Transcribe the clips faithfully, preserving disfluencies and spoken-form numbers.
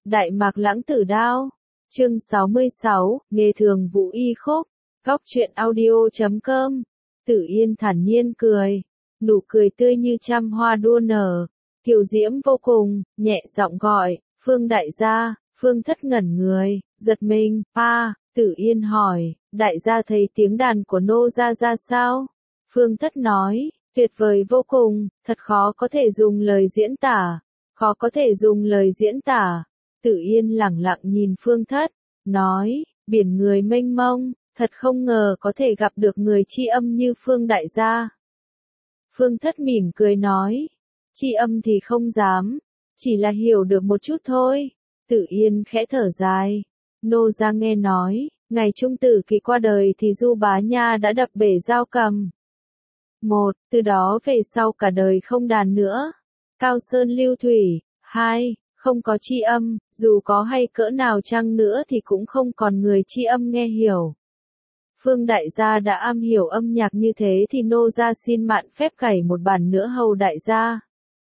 Đại Mạc Lãng Tử Đao. Chương sáu mươi sáu, Nghề Thường Vụ Y Khúc. Góc truyện audio chấm com. Tử Yên thản nhiên cười, nụ cười tươi như trăm hoa đua nở, kiều diễm vô cùng, nhẹ giọng gọi, Phương đại gia. Phương Thất ngẩn người, giật mình, pa, Tử Yên hỏi, đại gia thấy tiếng đàn của nô gia ra sao? Phương Thất nói, tuyệt vời vô cùng, thật khó có thể dùng lời diễn tả, khó có thể dùng lời diễn tả. Tử Yên lẳng lặng nhìn Phương Thất, nói, biển người mênh mông, thật không ngờ có thể gặp được người tri âm như Phương đại gia. Phương Thất mỉm cười nói, tri âm thì không dám, chỉ là hiểu được một chút thôi. Tử Yên khẽ thở dài, nô gia nghe nói, ngày Trung Tử Kỳ qua đời thì Du Bá Nha đã đập bể dao cầm. Một, từ đó về sau cả đời không đàn nữa. Cao sơn lưu thủy. Hai, không có tri âm, dù có hay cỡ nào chăng nữa thì cũng không còn người tri âm nghe hiểu. Phương đại gia đã am hiểu âm nhạc như thế thì nô gia xin mạn phép cày một bản nữa hầu đại gia.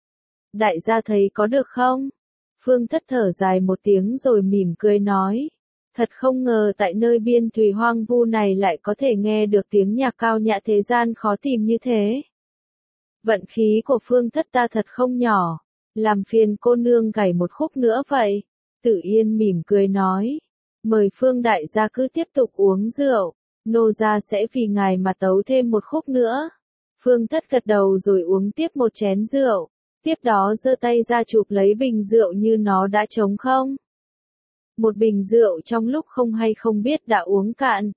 Đại gia thấy có được không? Phương Thất thở dài một tiếng rồi mỉm cười nói, thật không ngờ tại nơi biên thùy hoang vu này lại có thể nghe được tiếng nhạc cao nhã thế gian khó tìm như thế. Vận khí của Phương Thất ta thật không nhỏ, làm phiền cô nương cày một khúc nữa vậy. Tử Yên mỉm cười nói, mời Phương đại gia cứ tiếp tục uống rượu, nô gia sẽ vì ngài mà tấu thêm một khúc nữa. Phương Thất gật đầu rồi uống tiếp một chén rượu, tiếp đó giơ tay ra chụp lấy bình rượu như nó đã trống không. Một bình rượu trong lúc không hay không biết đã uống cạn.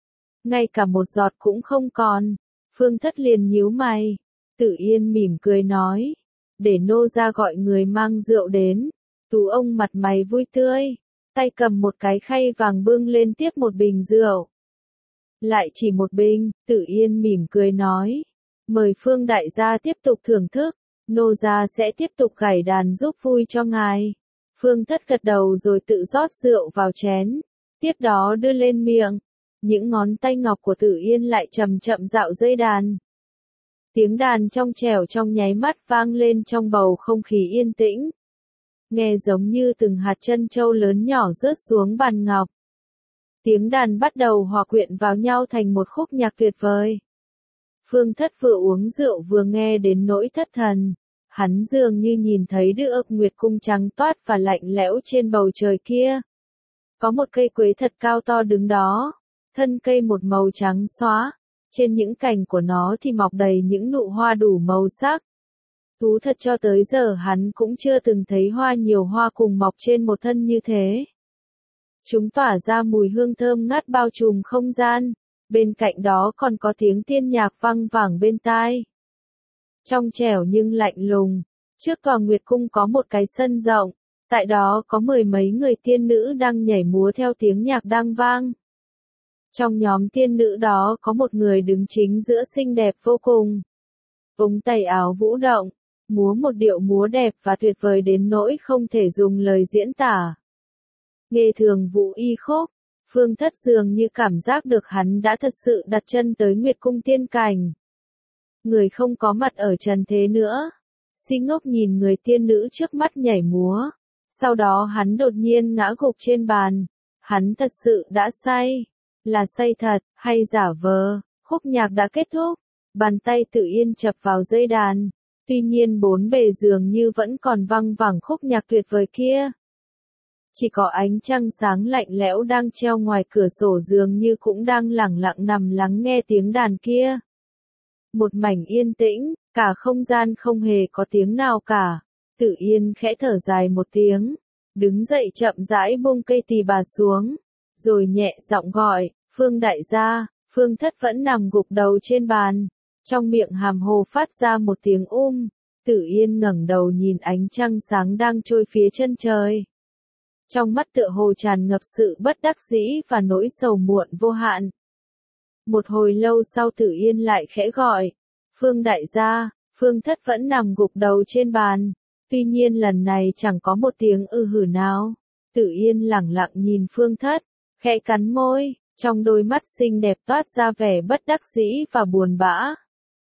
Ngay cả một giọt cũng không còn. Phương Thất liền nhíu mày. Tử Yên mỉm cười nói, để nô gia gọi người mang rượu đến. Tú ông mặt mày vui tươi, tay cầm một cái khay vàng bưng lên tiếp một bình rượu. Lại chỉ một bình, Tử Yên mỉm cười nói, mời Phương đại gia tiếp tục thưởng thức, nô gia sẽ tiếp tục gảy đàn giúp vui cho ngài. Phương Thất gật đầu rồi tự rót rượu vào chén, tiếp đó đưa lên miệng. Những ngón tay ngọc của Tử Yên lại chậm chậm dạo dây đàn. Tiếng đàn trong trẻo trong nháy mắt vang lên trong bầu không khí yên tĩnh. Nghe giống như từng hạt trân châu lớn nhỏ rớt xuống bàn ngọc. Tiếng đàn bắt đầu hòa quyện vào nhau thành một khúc nhạc tuyệt vời. Phương Thất vừa uống rượu vừa nghe đến nỗi thất thần. Hắn dường như nhìn thấy được ức nguyệt cung trắng toát và lạnh lẽo trên bầu trời kia. Có một cây quế thật cao to đứng đó, thân cây một màu trắng xóa, trên những cành của nó thì mọc đầy những nụ hoa đủ màu sắc. Thú thật cho tới giờ hắn cũng chưa từng thấy hoa nhiều hoa cùng mọc trên một thân như thế. Chúng tỏa ra mùi hương thơm ngát bao trùm không gian, bên cạnh đó còn có tiếng tiên nhạc vang vẳng bên tai. Trong trẻo nhưng lạnh lùng, trước tòa Nguyệt Cung có một cái sân rộng, tại đó có mười mấy người tiên nữ đang nhảy múa theo tiếng nhạc đang vang. Trong nhóm tiên nữ đó có một người đứng chính giữa xinh đẹp vô cùng. Ống tay áo vũ động, múa một điệu múa đẹp và tuyệt vời đến nỗi không thể dùng lời diễn tả. Nghề thường vụ y khúc, Phương Thất dường như cảm giác được hắn đã thật sự đặt chân tới Nguyệt Cung tiên cảnh. Người không có mặt ở trần thế nữa. Si ngốc nhìn người tiên nữ trước mắt nhảy múa. Sau đó hắn đột nhiên ngã gục trên bàn. Hắn thật sự đã say. Là say thật, hay giả vờ. Khúc nhạc đã kết thúc. Bàn tay Tử Yên chập vào dây đàn. Tuy nhiên bốn bề dường như vẫn còn văng vẳng khúc nhạc tuyệt vời kia. Chỉ có ánh trăng sáng lạnh lẽo đang treo ngoài cửa sổ dường như cũng đang lẳng lặng nằm lắng nghe tiếng đàn kia. Một mảnh yên tĩnh, cả không gian không hề có tiếng nào cả. Tử Yên khẽ thở dài một tiếng, đứng dậy chậm rãi buông cây tỳ bà xuống, rồi nhẹ giọng gọi, Phương đại gia. Phương Thất vẫn nằm gục đầu trên bàn, trong miệng hàm hồ phát ra một tiếng um. Tử Yên ngẩng đầu nhìn ánh trăng sáng đang trôi phía chân trời. Trong mắt tựa hồ tràn ngập sự bất đắc dĩ và nỗi sầu muộn vô hạn. Một hồi lâu sau Tử Yên lại khẽ gọi, Phương đại gia. Phương Thất vẫn nằm gục đầu trên bàn, tuy nhiên lần này chẳng có một tiếng ư hử nào. Tử Yên lẳng lặng nhìn Phương Thất, khẽ cắn môi, trong đôi mắt xinh đẹp toát ra vẻ bất đắc dĩ và buồn bã.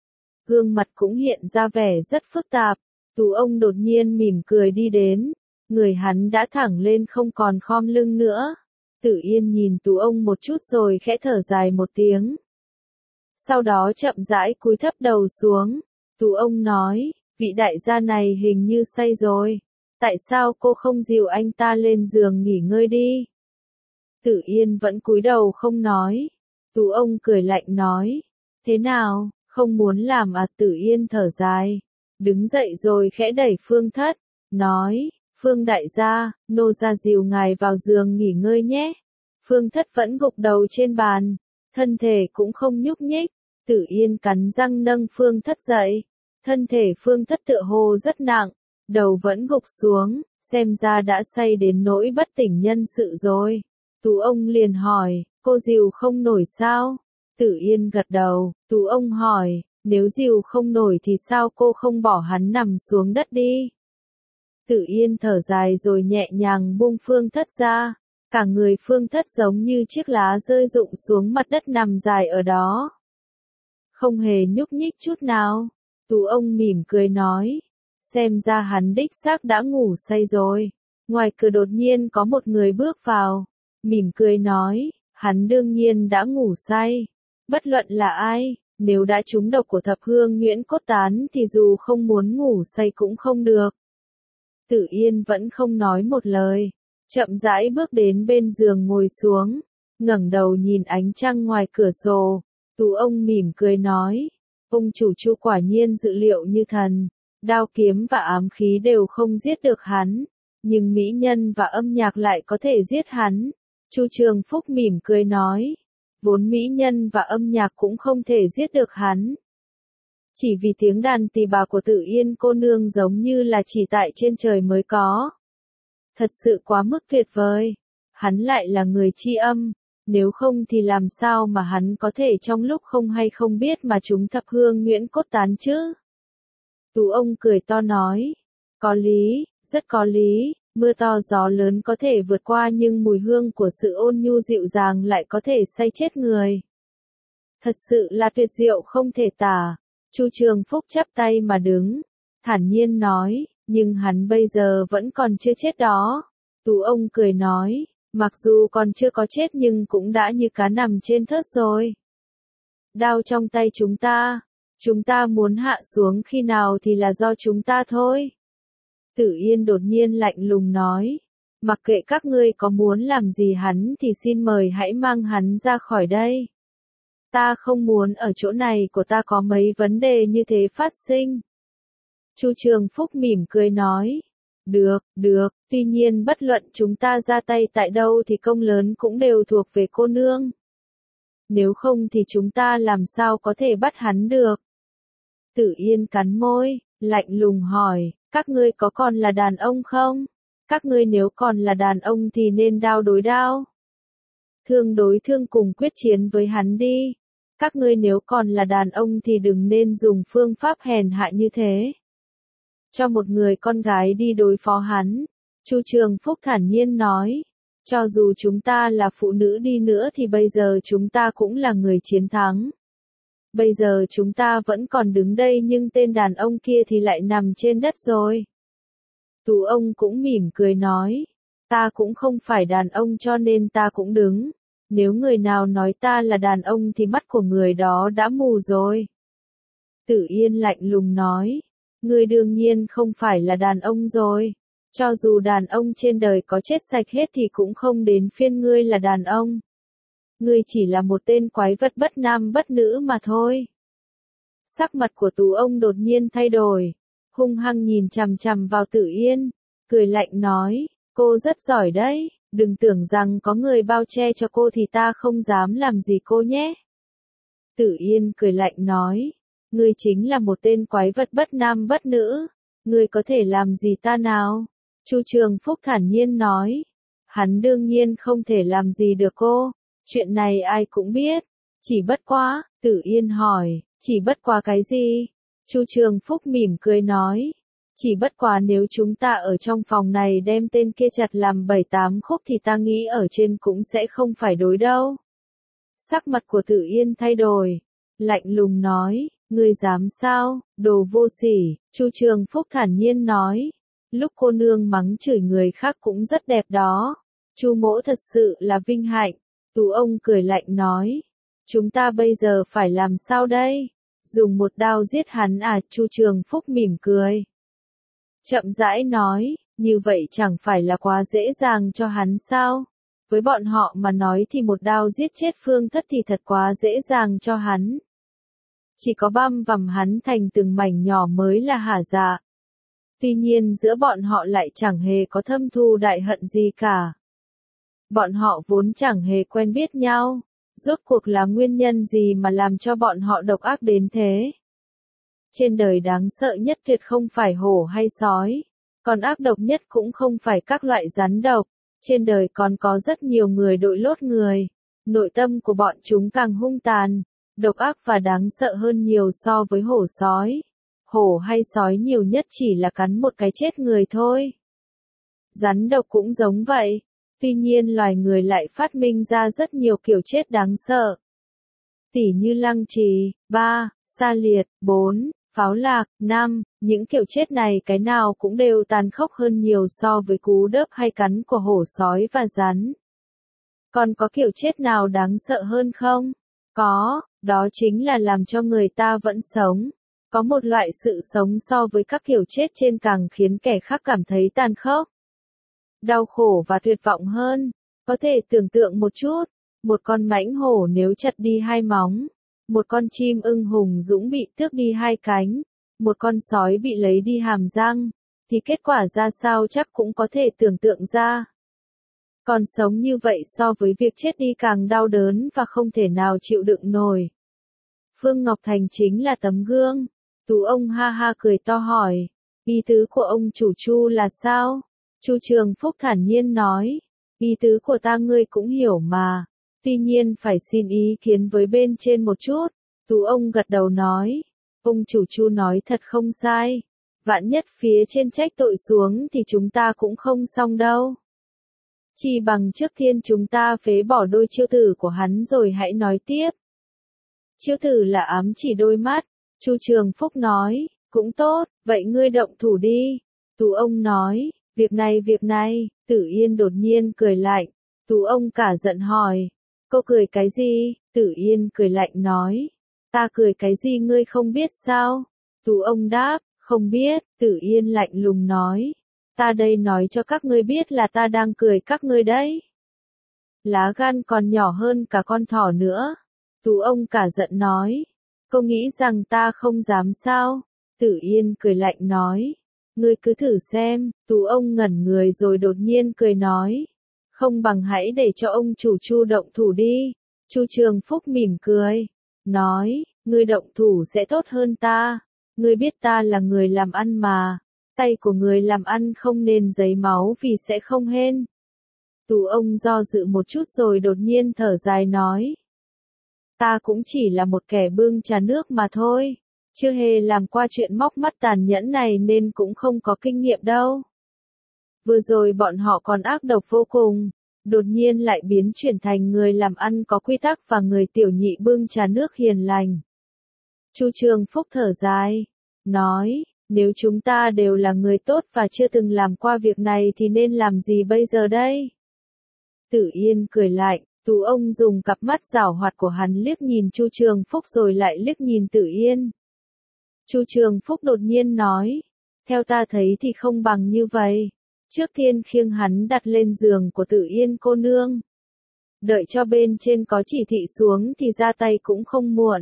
Gương mặt cũng hiện ra vẻ rất phức tạp. Tú ông đột nhiên mỉm cười đi đến, người hắn đã thẳng lên không còn khom lưng nữa. Tử Yên nhìn Tú ông một chút rồi khẽ thở dài một tiếng. Sau đó chậm rãi cúi thấp đầu xuống. Tú ông nói, vị đại gia này hình như say rồi. Tại sao cô không dìu anh ta lên giường nghỉ ngơi đi? Tử Yên vẫn cúi đầu không nói. Tú ông cười lạnh nói, thế nào, không muốn làm à? Tử Yên thở dài, đứng dậy rồi khẽ đẩy Phương Thất, nói, Phương đại gia, nô gia dìu ngài vào giường nghỉ ngơi nhé. Phương Thất vẫn gục đầu trên bàn, thân thể cũng không nhúc nhích. Tử Yên cắn răng nâng Phương Thất dậy, thân thể Phương Thất tựa hồ rất nặng, đầu vẫn gục xuống, xem ra đã say đến nỗi bất tỉnh nhân sự rồi. Tú ông liền hỏi, cô dìu không nổi sao? Tử Yên gật đầu. Tú ông hỏi, nếu dìu không nổi thì sao cô không bỏ hắn nằm xuống đất đi? Tử Yên thở dài rồi nhẹ nhàng buông Phương Thất ra, cả người Phương Thất giống như chiếc lá rơi rụng xuống mặt đất nằm dài ở đó, không hề nhúc nhích chút nào. Tú ông mỉm cười nói, xem ra hắn đích xác đã ngủ say rồi. Ngoài cửa đột nhiên có một người bước vào, mỉm cười nói, hắn đương nhiên đã ngủ say. Bất luận là ai, nếu đã trúng độc của thập hương nhuyễn cốt tán thì dù không muốn ngủ say cũng không được. Tử Yên vẫn không nói một lời, chậm rãi bước đến bên giường ngồi xuống, ngẩng đầu nhìn ánh trăng ngoài cửa sổ. Tú ông mỉm cười nói, ông chủ Chu quả nhiên dự liệu như thần, đao kiếm và ám khí đều không giết được hắn, nhưng mỹ nhân và âm nhạc lại có thể giết hắn. Chu Trường Phúc mỉm cười nói, vốn mỹ nhân và âm nhạc cũng không thể giết được hắn. Chỉ vì tiếng đàn tỳ bà của Tử Yên cô nương giống như là chỉ tại trên trời mới có. Thật sự quá mức tuyệt vời. Hắn lại là người tri âm, nếu không thì làm sao mà hắn có thể trong lúc không hay không biết mà trúng thập hương nhuyễn cốt tán chứ? Tú ông cười to nói, có lý, rất có lý, mưa to gió lớn có thể vượt qua nhưng mùi hương của sự ôn nhu dịu dàng lại có thể say chết người. Thật sự là tuyệt diệu không thể tả. Chu Trường Phúc chắp tay mà đứng, thản nhiên nói, nhưng hắn bây giờ vẫn còn chưa chết đó. Tú ông cười nói, mặc dù còn chưa có chết nhưng cũng đã như cá nằm trên thớt rồi. Đao trong tay chúng ta, chúng ta muốn hạ xuống khi nào thì là do chúng ta thôi. Tử Yên đột nhiên lạnh lùng nói, mặc kệ các ngươi có muốn làm gì hắn thì xin mời hãy mang hắn ra khỏi đây. Ta không muốn ở chỗ này của ta có mấy vấn đề như thế phát sinh. Chu Trường Phúc mỉm cười nói, được, được, tuy nhiên bất luận chúng ta ra tay tại đâu thì công lớn cũng đều thuộc về cô nương. Nếu không thì chúng ta làm sao có thể bắt hắn được. Tử Yên cắn môi, lạnh lùng hỏi, các ngươi có còn là đàn ông không? Các ngươi nếu còn là đàn ông thì nên đao đối đao. Thương đối thương cùng quyết chiến với hắn đi. Các ngươi nếu còn là đàn ông thì đừng nên dùng phương pháp hèn hạ như thế. Cho một người con gái đi đối phó hắn. Chu Trường Phúc thản nhiên nói, cho dù chúng ta là phụ nữ đi nữa thì bây giờ chúng ta cũng là người chiến thắng. Bây giờ chúng ta vẫn còn đứng đây nhưng tên đàn ông kia thì lại nằm trên đất rồi. Tú ông cũng mỉm cười nói, ta cũng không phải đàn ông cho nên ta cũng đứng. Nếu người nào nói ta là đàn ông thì mắt của người đó đã mù rồi. Tử Yên lạnh lùng nói, ngươi đương nhiên không phải là đàn ông rồi. Cho dù đàn ông trên đời có chết sạch hết thì cũng không đến phiên ngươi là đàn ông. Ngươi chỉ là một tên quái vật bất nam bất nữ mà thôi. Sắc mặt của Tú ông đột nhiên thay đổi, hung hăng nhìn chằm chằm vào Tử Yên, cười lạnh nói, cô rất giỏi đấy. Đừng tưởng rằng có người bao che cho cô thì ta không dám làm gì cô nhé. Tử Yên cười lạnh nói, ngươi chính là một tên quái vật bất nam bất nữ, ngươi có thể làm gì ta nào? Chu Trường Phúc thản nhiên nói, hắn đương nhiên không thể làm gì được cô, chuyện này ai cũng biết, chỉ bất quá. Tử Yên hỏi, chỉ bất quá cái gì? Chu Trường Phúc mỉm cười nói, chỉ bất quá nếu chúng ta ở trong phòng này đem tên kia chặt làm bảy tám khúc thì ta nghĩ ở trên cũng sẽ không phải đối đâu. Sắc mặt của Tử Yên thay đổi, lạnh lùng nói, ngươi dám sao, đồ vô sỉ. Chu Trường Phúc thản nhiên nói, lúc cô nương mắng chửi người khác cũng rất đẹp đó. Chu mỗ thật sự là vinh hạnh. Tú ông cười lạnh nói. Chúng ta bây giờ phải làm sao đây? Dùng một đao giết hắn à? Chu Trường Phúc mỉm cười. Chậm rãi nói, như vậy chẳng phải là quá dễ dàng cho hắn sao? Với bọn họ mà nói thì một đao giết chết Phương Thất thì thật quá dễ dàng cho hắn. Chỉ có băm vằm hắn thành từng mảnh nhỏ mới là hả dạ. Tuy nhiên giữa bọn họ lại chẳng hề có thâm thù đại hận gì cả. Bọn họ vốn chẳng hề quen biết nhau. Rốt cuộc là nguyên nhân gì mà làm cho bọn họ độc ác đến thế? Trên đời đáng sợ nhất tuyệt không phải hổ hay sói. Còn ác độc nhất cũng không phải các loại rắn độc. Trên đời còn có rất nhiều người đội lốt người. Nội tâm của bọn chúng càng hung tàn, độc ác và đáng sợ hơn nhiều so với hổ sói. Hổ hay sói nhiều nhất chỉ là cắn một cái chết người thôi. Rắn độc cũng giống vậy. Tuy nhiên loài người lại phát minh ra rất nhiều kiểu chết đáng sợ. Tỉ như lăng trì, ba, sa liệt, bốn, pháo lạc, năm, những kiểu chết này cái nào cũng đều tàn khốc hơn nhiều so với cú đớp hay cắn của hổ sói và rắn. Còn có kiểu chết nào đáng sợ hơn không? Có, đó chính là làm cho người ta vẫn sống. Có một loại sự sống so với các kiểu chết trên càng khiến kẻ khác cảm thấy tàn khốc, đau khổ và tuyệt vọng hơn. Có thể tưởng tượng một chút, một con mãnh hổ nếu chặt đi hai móng, một con chim ưng hùng dũng bị tước đi hai cánh, một con sói bị lấy đi hàm răng, thì kết quả ra sao chắc cũng có thể tưởng tượng ra. Còn sống như vậy so với việc chết đi càng đau đớn và không thể nào chịu đựng nổi. Phương Ngọc Thành chính là tấm gương. Tú ông ha ha cười to hỏi, ý tứ của ông chủ Chu là sao? Chu Trường Phúc thản nhiên nói, ý tứ của ta ngươi cũng hiểu mà, tuy nhiên phải xin ý kiến với bên trên một chút. Tú ông gật đầu nói, ông chủ Chu nói thật không sai, vạn nhất phía trên trách tội xuống thì chúng ta cũng không xong đâu. Chỉ bằng trước tiên chúng ta phế bỏ đôi chiêu tử của hắn rồi hãy nói tiếp. Chiêu tử là ám chỉ đôi mắt. Chu Trường Phúc nói, cũng tốt, vậy ngươi động thủ đi. Tú ông nói, việc này việc này. Tử Yên đột nhiên cười lạnh. Tú ông cả giận hỏi, cô cười cái gì? Tử Yên cười lạnh nói, ta cười cái gì ngươi không biết sao? Tú ông đáp, không biết. Tử Yên lạnh lùng nói, ta đây nói cho các ngươi biết là ta đang cười các ngươi đấy. Lá gan còn nhỏ hơn cả con thỏ nữa. Tú ông cả giận nói, cô nghĩ rằng ta không dám sao? Tử Yên cười lạnh nói, ngươi cứ thử xem. Tú ông ngẩn người rồi đột nhiên cười nói, không bằng hãy để cho ông chủ Chu động thủ đi. Chu Trường Phúc mỉm cười, nói, ngươi động thủ sẽ tốt hơn ta. Ngươi biết ta là người làm ăn mà, tay của người làm ăn không nên giấy máu vì sẽ không hên. Tú ông do dự một chút rồi đột nhiên thở dài nói, ta cũng chỉ là một kẻ bưng trà nước mà thôi, chưa hề làm qua chuyện móc mắt tàn nhẫn này nên cũng không có kinh nghiệm đâu. Vừa rồi bọn họ còn ác độc vô cùng, đột nhiên lại biến chuyển thành người làm ăn có quy tắc và người tiểu nhị bưng trà nước hiền lành. Chu Trường Phúc thở dài, nói, nếu chúng ta đều là người tốt và chưa từng làm qua việc này thì nên làm gì bây giờ đây? Tử Yên cười lạnh. Tú ông dùng cặp mắt giảo hoạt của hắn liếc nhìn Chu Trường Phúc rồi lại liếc nhìn Tử Yên. Chu Trường Phúc đột nhiên nói, theo ta thấy thì không bằng như vậy. Trước tiên khiêng hắn đặt lên giường của Tử Yên cô nương. Đợi cho bên trên có chỉ thị xuống thì ra tay cũng không muộn.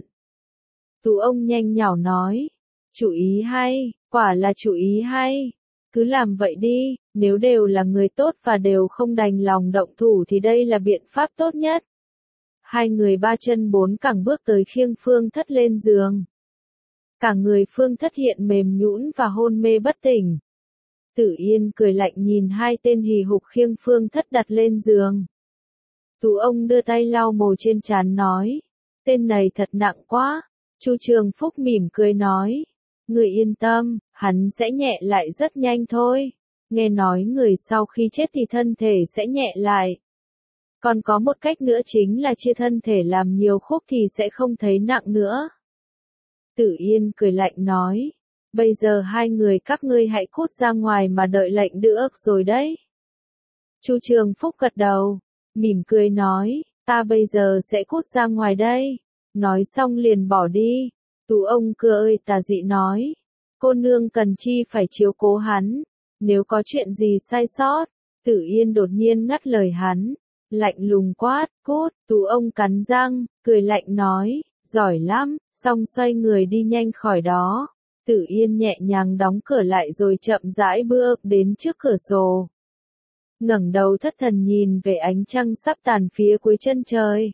Tú ông nhanh nhảu nói, chủ ý hay, quả là chủ ý hay. Cứ làm vậy đi, nếu đều là người tốt và đều không đành lòng động thủ thì đây là biện pháp tốt nhất. Hai người ba chân bốn cẳng bước tới khiêng Phương Thất lên giường. Cả người Phương Thất hiện mềm nhũn và hôn mê bất tỉnh. Tử Yên cười lạnh nhìn hai tên hì hục khiêng Phương Thất đặt lên giường. Tú ông đưa tay lau mồ trên trán nói, tên này thật nặng quá. Chu Trường Phúc mỉm cười nói, người yên tâm, hắn sẽ nhẹ lại rất nhanh thôi. Nghe nói người sau khi chết thì thân thể sẽ nhẹ lại. Còn có một cách nữa chính là chia thân thể làm nhiều khúc thì sẽ không thấy nặng nữa. Tử Yên cười lạnh nói, Bây giờ hai người các ngươi hãy cút ra ngoài mà đợi lệnh được rồi đấy. Chu Trường Phúc gật đầu, mỉm cười nói, ta bây giờ sẽ cút ra ngoài đây. Nói xong liền bỏ đi. Tú ông cưa ơi tà dị nói, cô nương cần chi phải chiếu cố hắn, nếu có chuyện gì sai sót. Tử Yên đột nhiên ngắt lời hắn, lạnh lùng quát, cút. Tú ông cắn răng, cười lạnh nói, giỏi lắm, xong xoay người đi nhanh khỏi đó. Tử Yên nhẹ nhàng đóng cửa lại rồi chậm rãi bước đến trước cửa sổ. Ngẩng đầu thất thần nhìn về ánh trăng sắp tàn phía cuối chân trời.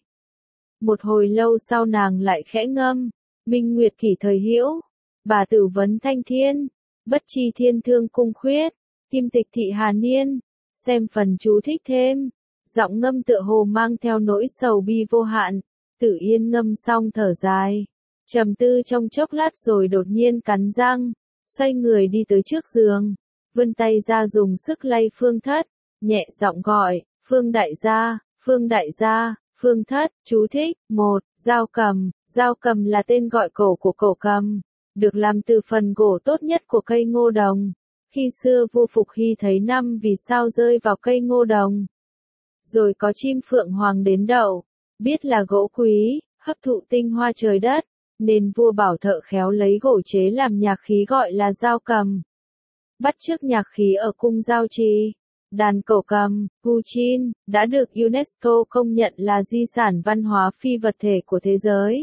Một hồi lâu sau nàng lại khẽ ngâm, minh nguyệt kỷ thời hữu, bà tử vấn thanh thiên, bất chi thiên thương cung khuyết, kim tịch thị hà niên, xem phần chú thích thêm. Giọng ngâm tựa hồ mang theo nỗi sầu bi vô hạn. Tử Yên ngâm xong thở dài, trầm tư trong chốc lát rồi đột nhiên cắn răng, xoay người đi tới trước giường, vươn tay ra dùng sức lay Phương Thất, nhẹ giọng gọi, Phương đại gia, Phương đại gia, Phương Thất. Chú thích, một, dao cầm. Dao cầm là tên gọi cổ của cổ cầm, được làm từ phần gỗ tốt nhất của cây ngô đồng. Khi xưa vua Phục Hy thấy năm vì sao rơi vào cây ngô đồng, rồi có chim phượng hoàng đến đậu, biết là gỗ quý, hấp thụ tinh hoa trời đất, nên vua bảo thợ khéo lấy gỗ chế làm nhạc khí gọi là dao cầm. Bắt chước nhạc khí ở cung giao trì, đàn cổ cầm, Guchin, đã được UNESCO công nhận là di sản văn hóa phi vật thể của thế giới.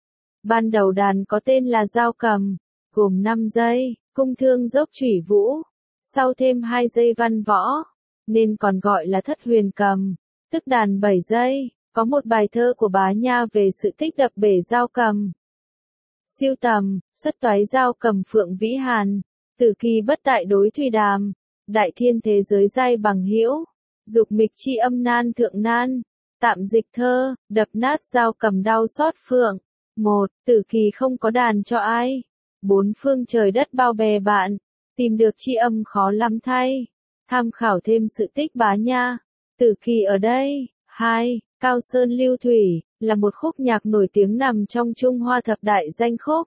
Ban đầu đàn có tên là dao cầm, gồm năm dây, cung thương dốc chủy vũ, sau thêm hai dây văn võ, nên còn gọi là thất huyền cầm, tức đàn bảy dây. Có một bài thơ của Bá Nha về sự tích đập bể dao cầm. Siêu tầm, xuất toái dao cầm phượng vĩ hàn, tử kỳ bất tại đối thùy đàm, đại thiên thế giới giai bằng hữu, dục mịch chi âm nan thượng nan, tạm dịch thơ, đập nát dao cầm đau xót phượng. Một, tử kỳ không có đàn cho ai, bốn phương trời đất bao bè bạn, tìm được chi âm khó lắm thay, tham khảo thêm sự tích Bá Nha, tử kỳ ở đây. Hai, Cao Sơn Lưu Thủy, là một khúc nhạc nổi tiếng nằm trong Trung Hoa thập đại danh khúc.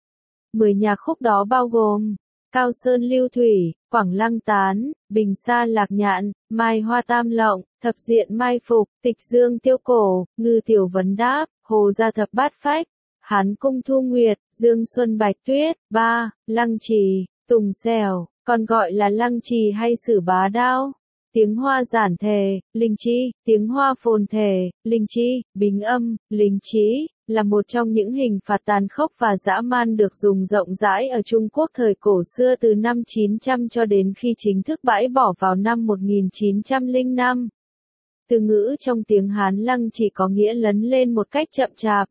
Mười nhạc khúc đó bao gồm Cao Sơn Lưu Thủy, Quảng Lăng Tán, Bình Sa Lạc Nhạn, Mai Hoa Tam Lộng, Thập Diện Mai Phục, Tịch Dương Tiêu Cổ, Ngư Tiểu Vấn Đáp, Hồ Gia Thập Bát Phách, Hán Cung Thu Nguyệt, Dương Xuân Bạch Tuyết. Ba, Lăng Trì, Tùng Xèo, còn gọi là Lăng Trì hay Sử Bá Đao. Tiếng Hoa giản thể, linh chi, tiếng Hoa phồn thể, linh chi, bình âm, linh trí, là một trong những hình phạt tàn khốc và dã man được dùng rộng rãi ở Trung Quốc thời cổ xưa từ năm chín trăm cho đến khi chính thức bãi bỏ vào năm một nghìn chín trăm lẻ năm. Từ ngữ trong tiếng Hán lăng chỉ có nghĩa lấn lên một cách chậm chạp.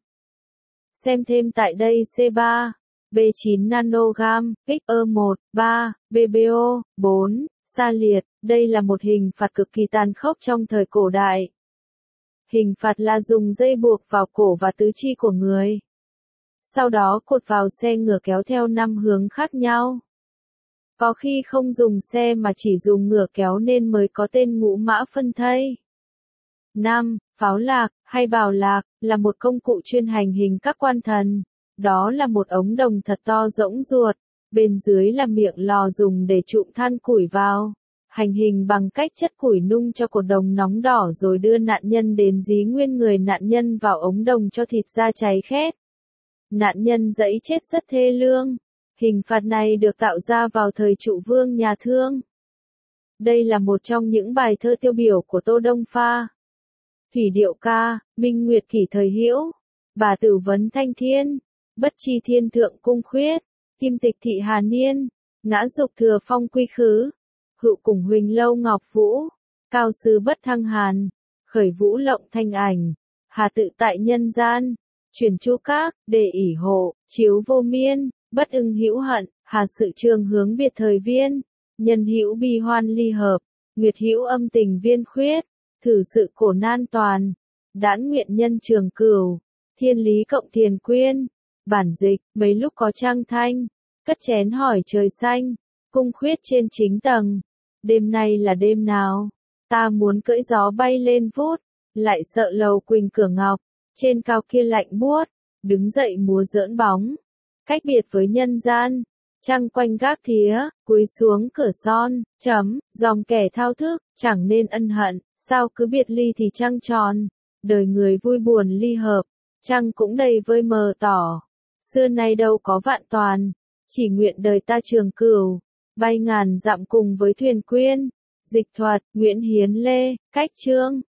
Xem thêm tại đây. C ba, B chín nanogam, X E một, ba, B B O, bốn. Sa liệt, đây là một hình phạt cực kỳ tàn khốc trong thời cổ đại. Hình phạt là dùng dây buộc vào cổ và tứ chi của người. Sau đó cột vào xe ngựa kéo theo năm hướng khác nhau. Có khi không dùng xe mà chỉ dùng ngựa kéo nên mới có tên ngũ mã phân thây. Năm, Pháo lạc, hay bào lạc, là một công cụ chuyên hành hình các quan thần. Đó là một ống đồng thật to rỗng ruột. Bên dưới là miệng lò dùng để trụm than củi vào, hành hình bằng cách chất củi nung cho cột đồng nóng đỏ rồi đưa nạn nhân đến dí nguyên người nạn nhân vào ống đồng cho thịt da cháy khét. Nạn nhân dẫy chết rất thê lương. Hình phạt này được tạo ra vào thời Trụ Vương nhà Thương. Đây là một trong những bài thơ tiêu biểu của Tô Đông Pha. Thủy điệu ca, minh nguyệt kỷ thời hữu, bà tử vấn thanh thiên, bất chi thiên thượng cung khuyết. Kim tịch thị hà niên, ngã dục thừa phong quy khứ, hữu cùng huỳnh lâu ngọc vũ, cao sư bất thăng hàn, khởi vũ lộng thanh ảnh, hà tự tại nhân gian, truyền chu các, đề ỷ hộ, chiếu vô miên, bất ưng hữu hận, hà sự trường hướng biệt thời viên, nhân hữu bi hoan ly hợp, nguyệt hữu âm tình viên khuyết, thử sự cổ nan toàn, đãn nguyện nhân trường cửu, thiên lý cộng thiền quyên. Bản dịch, mấy lúc có trăng thanh, cất chén hỏi trời xanh, cung khuyết trên chính tầng. Đêm nay là đêm nào? Ta muốn cưỡi gió bay lên vút, lại sợ lầu quỳnh cửa ngọc, trên cao kia lạnh buốt, đứng dậy múa giỡn bóng. Cách biệt với nhân gian, Trăng quanh gác thía, cúi xuống cửa son, chấm, dòng kẻ thao thức, chẳng nên ân hận, sao cứ biệt ly thì trăng tròn. Đời người vui buồn ly hợp, trăng cũng đầy vơi mờ tỏ. Xưa nay đâu có vạn toàn, chỉ nguyện đời ta trường cửu, bay ngàn dặm cùng với thuyền quyên. Dịch thuật, Nguyễn Hiến Lê, cách chương.